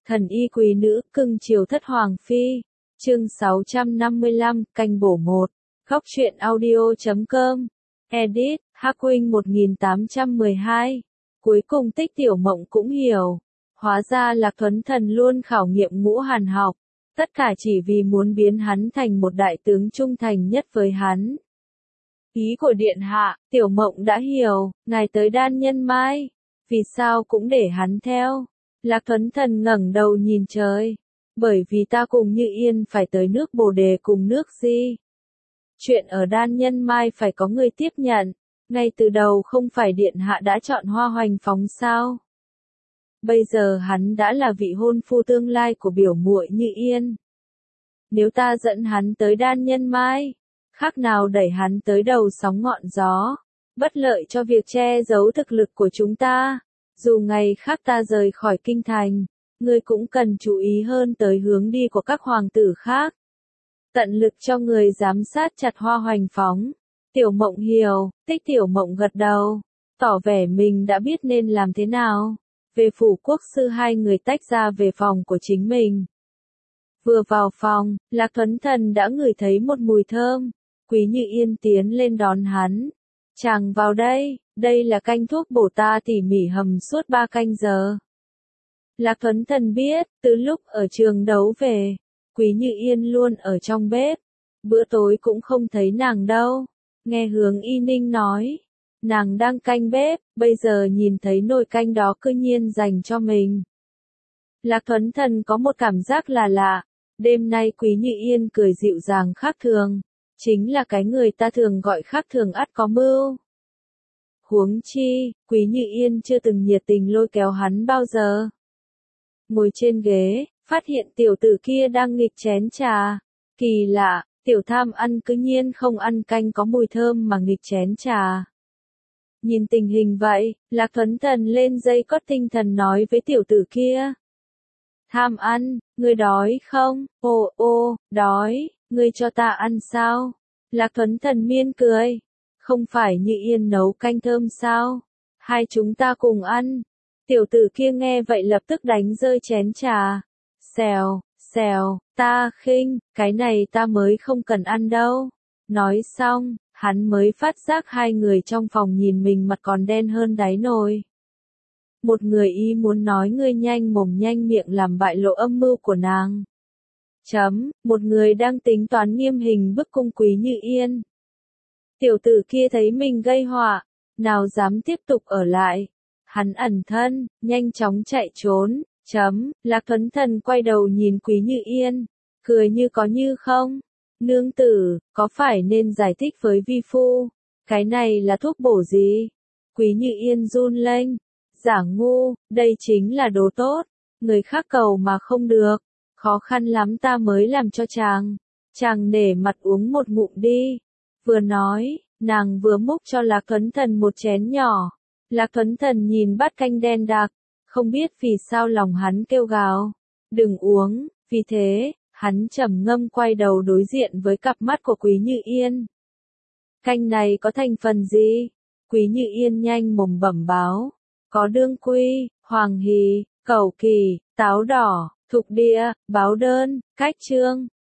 Thần y quý nữ, cưng chiều thất hoàng phi. Chương 655, canh bổ 1. Góc truyện audio.com. Edit, Hắc Huynh 1812. Cuối cùng Tích Tiểu Mộng cũng hiểu. Hóa ra Lạc Thuấn Thần luôn khảo nghiệm Ngũ Hàn học. Tất cả chỉ vì muốn biến hắn thành một đại tướng trung thành nhất với hắn. Ý của Điện Hạ, Tiểu Mộng đã hiểu, ngài tới Đan Nhân Mai. Vì sao cũng để hắn theo. Lạc Thuấn Thần ngẩng đầu nhìn trời. Bởi vì ta cùng Như Yên phải tới nước Bồ Đề cùng nước Di. Chuyện ở Đan Nhân Mai phải có người tiếp nhận. Ngay từ đầu không phải Điện Hạ đã chọn Hoa Hoành Phóng sao? Bây giờ hắn đã là vị hôn phu tương lai của biểu muội Như Yên. Nếu ta dẫn hắn tới Đan Nhân Mai, khác nào đẩy hắn tới đầu sóng ngọn gió, bất lợi cho việc che giấu thực lực của chúng ta. Dù ngày khác ta rời khỏi kinh thành, ngươi cũng cần chú ý hơn tới hướng đi của các hoàng tử khác. Tận lực cho người giám sát chặt Hoa Hoành Phóng. Tiểu Mộng hiểu, Tích Tiểu Mộng gật đầu, tỏ vẻ mình đã biết nên làm thế nào. Về phủ quốc sư hai người tách ra về phòng của chính mình. Vừa vào phòng, Lạc Thuấn Thần đã ngửi thấy một mùi thơm. Quý Như Yên tiến lên đón hắn. Chàng vào đây, đây là canh thuốc bổ ta tỉ mỉ hầm suốt 3 canh giờ. Lạc Thuấn Thần biết, từ lúc ở trường đấu về, Quý Như Yên luôn ở trong bếp. Bữa tối cũng không thấy nàng đâu. Nghe Hướng Y Ninh nói, nàng đang canh bếp, bây giờ nhìn thấy nồi canh đó cư nhiên dành cho mình. Lạc Thuấn Thần có một cảm giác là lạ. Đêm nay Quý Như Yên cười dịu dàng khác thường. Chính là cái người ta thường gọi khác thường ắt có mưu. Huống chi, Quý Như Yên chưa từng nhiệt tình lôi kéo hắn bao giờ. Ngồi trên ghế, phát hiện tiểu tử kia đang nghịch chén trà. Kỳ lạ, tiểu tham ăn cứ nhiên không ăn canh có mùi thơm mà nghịch chén trà. Nhìn tình hình vậy, Lạc Thuấn Thần lên dây cót tinh thần nói với tiểu tử kia. Tham ăn, ngươi đói không? Ô, đói, ngươi cho ta ăn sao? Lạc Thuấn Thần miên cười. Không phải Như Yên nấu canh thơm sao? Hai chúng ta cùng ăn. Tiểu tử kia nghe vậy lập tức đánh rơi chén trà. Xèo, ta khinh, cái này ta mới không cần ăn đâu. Nói xong, hắn mới phát giác hai người trong phòng nhìn mình mặt còn đen hơn đáy nồi. Một người ý muốn nói ngươi nhanh mồm nhanh miệng làm bại lộ âm mưu của nàng. Một người đang tính toán nghiêm hình bức cung Quý Như Yên. Tiểu tử kia thấy mình gây họa, nào dám tiếp tục ở lại. Hắn ẩn thân, nhanh chóng chạy trốn. Lạc Thuấn Thần quay đầu nhìn Quý Như Yên, cười như có như không. Nương tử, có phải nên giải thích với vi phu, cái này là thuốc bổ gì? Quý Như Yên run lên. Giả ngu, đây chính là đồ tốt, người khác cầu mà không được, khó khăn lắm ta mới làm cho chàng. Chàng nể mặt uống một ngụm đi. Vừa nói, nàng vừa múc cho Lạc Thuấn Thần một chén nhỏ. Lạc Thuấn Thần nhìn bát canh đen đặc, không biết vì sao lòng hắn kêu gào, đừng uống. Vì thế, hắn trầm ngâm quay đầu đối diện với cặp mắt của Quý Như Yên. Canh này có thành phần gì? Quý Như Yên nhanh mồm bẩm báo. Có đương quy, hoàng hì, cẩu kỳ, táo đỏ, thục địa, báo đơn, cách trương,